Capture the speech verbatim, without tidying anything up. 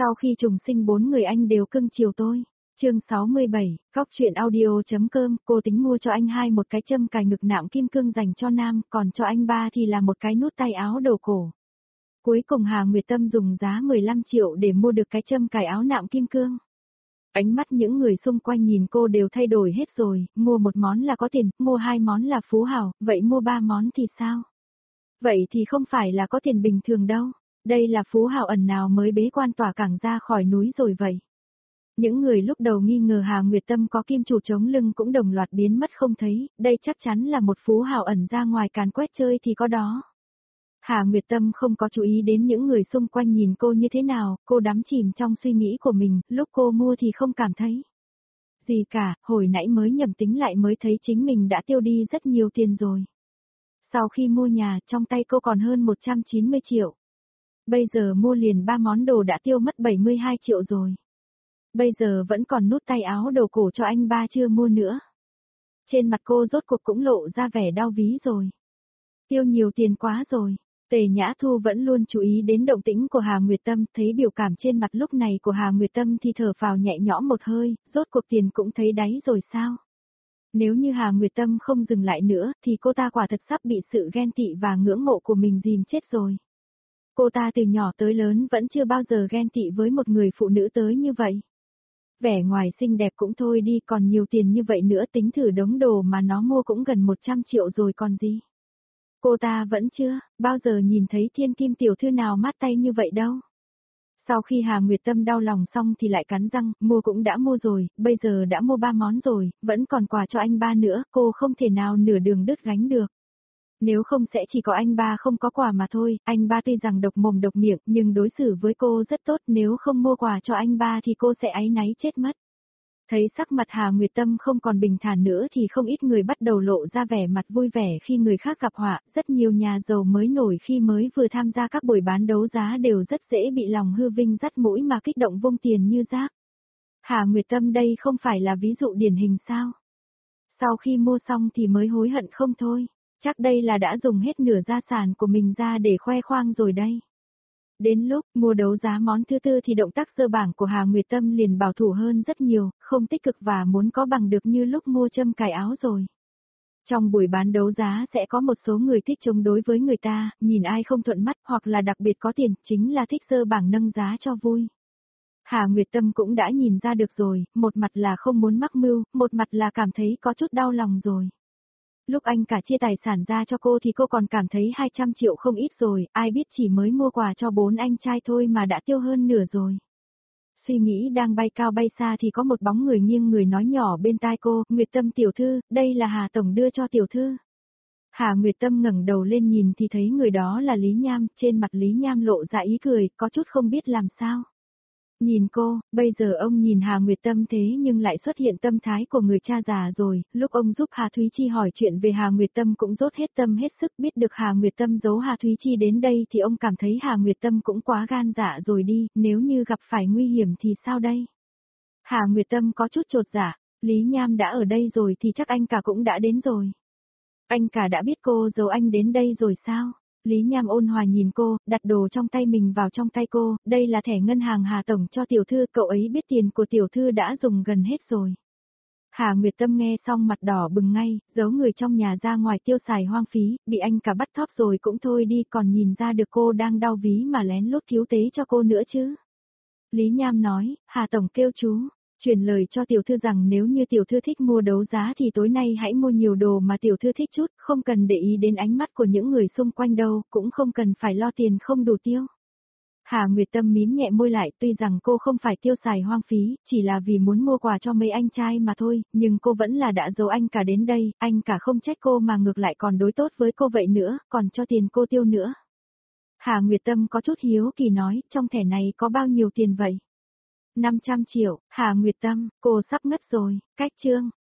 Sau khi trùng sinh bốn người anh đều cưng chiều tôi. Chương sáu mươi bảy, Góc truyện audio.com, cô tính mua cho anh hai một cái châm cài ngực nạm kim cương dành cho nam, còn cho anh ba thì là một cái nút tay áo đầu cổ. Cuối cùng Hà Nguyệt Tâm dùng giá mười lăm triệu để mua được cái châm cài áo nạm kim cương. Ánh mắt những người xung quanh nhìn cô đều thay đổi hết rồi, mua một món là có tiền, mua hai món là phú hào, vậy mua ba món thì sao? Vậy thì không phải là có tiền bình thường đâu, đây là phú hào ẩn nào mới bế quan tỏa cảng ra khỏi núi rồi vậy. Những người lúc đầu nghi ngờ Hà Nguyệt Tâm có kim chủ chống lưng cũng đồng loạt biến mất không thấy, đây chắc chắn là một phú hào ẩn ra ngoài càn quét chơi thì có đó. Hà Nguyệt Tâm không có chú ý đến những người xung quanh nhìn cô như thế nào, cô đắm chìm trong suy nghĩ của mình, lúc cô mua thì không cảm thấy gì cả, hồi nãy mới nhầm tính lại mới thấy chính mình đã tiêu đi rất nhiều tiền rồi. Sau khi mua nhà, trong tay cô còn hơn một trăm chín mươi triệu. Bây giờ mua liền ba món đồ đã tiêu mất bảy mươi hai triệu rồi. Bây giờ vẫn còn nút tay áo đầu cổ cho anh ba chưa mua nữa. Trên mặt cô rốt cuộc cũng lộ ra vẻ đau ví rồi. Tiêu nhiều tiền quá rồi. Tề Nhã Thu vẫn luôn chú ý đến động tĩnh của Hà Nguyệt Tâm, thấy biểu cảm trên mặt lúc này của Hà Nguyệt Tâm thì thở phào nhẹ nhõm một hơi, rốt cuộc tiền cũng thấy đáy rồi sao? Nếu như Hà Nguyệt Tâm không dừng lại nữa, thì cô ta quả thật sắp bị sự ghen tị và ngưỡng mộ của mình dìm chết rồi. Cô ta từ nhỏ tới lớn vẫn chưa bao giờ ghen tị với một người phụ nữ tới như vậy. Vẻ ngoài xinh đẹp cũng thôi đi, còn nhiều tiền như vậy nữa, tính thử đống đồ mà nó mua cũng gần một trăm triệu rồi còn gì. Cô ta vẫn chưa bao giờ nhìn thấy thiên kim tiểu thư nào mát tay như vậy đâu. Sau khi Hà Nguyệt Tâm đau lòng xong thì lại cắn răng, mua cũng đã mua rồi, bây giờ đã mua ba món rồi, vẫn còn quà cho anh ba nữa, cô không thể nào nửa đường đứt gánh được. Nếu không sẽ chỉ có anh ba không có quà mà thôi, anh ba tuy rằng độc mồm độc miệng nhưng đối xử với cô rất tốt, nếu không mua quà cho anh ba thì cô sẽ áy náy chết mất. Thấy sắc mặt Hà Nguyệt Tâm không còn bình thản nữa thì không ít người bắt đầu lộ ra vẻ mặt vui vẻ khi người khác gặp họa, rất nhiều nhà giàu mới nổi khi mới vừa tham gia các buổi bán đấu giá đều rất dễ bị lòng hư vinh dắt mũi mà kích động vung tiền như rác. Hà Nguyệt Tâm đây không phải là ví dụ điển hình sao? Sau khi mua xong thì mới hối hận không thôi, chắc đây là đã dùng hết nửa gia sản của mình ra để khoe khoang rồi đây. Đến lúc mua đấu giá món thứ tư thì động tác sơ bảng của Hà Nguyệt Tâm liền bảo thủ hơn rất nhiều, không tích cực và muốn có bằng được như lúc mua châm cài áo rồi. Trong buổi bán đấu giá sẽ có một số người thích chống đối với người ta, nhìn ai không thuận mắt hoặc là đặc biệt có tiền, chính là thích sơ bảng nâng giá cho vui. Hà Nguyệt Tâm cũng đã nhìn ra được rồi, một mặt là không muốn mắc mưu, một mặt là cảm thấy có chút đau lòng rồi. Lúc anh cả chia tài sản ra cho cô thì cô còn cảm thấy hai trăm triệu không ít rồi, ai biết chỉ mới mua quà cho bốn anh trai thôi mà đã tiêu hơn nửa rồi. Suy nghĩ đang bay cao bay xa thì có một bóng người nghiêng người nói nhỏ bên tai cô, Nguyệt Tâm tiểu thư, đây là Hà Tổng đưa cho tiểu thư. Hà Nguyệt Tâm ngẩng đầu lên nhìn thì thấy người đó là Lý Nham, trên mặt Lý Nham lộ ra ý cười, có chút không biết làm sao. Nhìn cô, bây giờ ông nhìn Hà Nguyệt Tâm thế nhưng lại xuất hiện tâm thái của người cha già rồi, lúc ông giúp Hà Thúy Chi hỏi chuyện về Hà Nguyệt Tâm cũng dốc hết tâm hết sức, biết được Hà Nguyệt Tâm giấu Hà Thúy Chi đến đây thì ông cảm thấy Hà Nguyệt Tâm cũng quá gan dạ rồi đi, nếu như gặp phải nguy hiểm thì sao đây? Hà Nguyệt Tâm có chút chột dạ, Lý Nham đã ở đây rồi thì chắc anh cả cũng đã đến rồi. Anh cả đã biết cô giấu anh đến đây rồi sao? Lý Nham ôn hòa nhìn cô, đặt đồ trong tay mình vào trong tay cô, đây là thẻ ngân hàng Hà Tổng cho tiểu thư, cậu ấy biết tiền của tiểu thư đã dùng gần hết rồi. Hà Nguyệt Tâm nghe xong mặt đỏ bừng ngay, giấu người trong nhà ra ngoài tiêu xài hoang phí, bị anh cả bắt thóp rồi cũng thôi đi, còn nhìn ra được cô đang đau ví mà lén lút thiếu tế cho cô nữa chứ. Lý Nham nói, Hà Tổng kêu chú. Truyền lời cho tiểu thư rằng nếu như tiểu thư thích mua đấu giá thì tối nay hãy mua nhiều đồ mà tiểu thư thích chút, không cần để ý đến ánh mắt của những người xung quanh đâu, cũng không cần phải lo tiền không đủ tiêu. Hà Nguyệt Tâm mím nhẹ môi lại, tuy rằng cô không phải tiêu xài hoang phí, chỉ là vì muốn mua quà cho mấy anh trai mà thôi, nhưng cô vẫn là đã giấu anh cả đến đây, anh cả không trách cô mà ngược lại còn đối tốt với cô vậy nữa, còn cho tiền cô tiêu nữa. Hà Nguyệt Tâm có chút hiếu kỳ nói, trong thẻ này có bao nhiêu tiền vậy? năm trăm triệu, Hà Nguyệt Tâm, cô sắp ngất rồi, cách chương.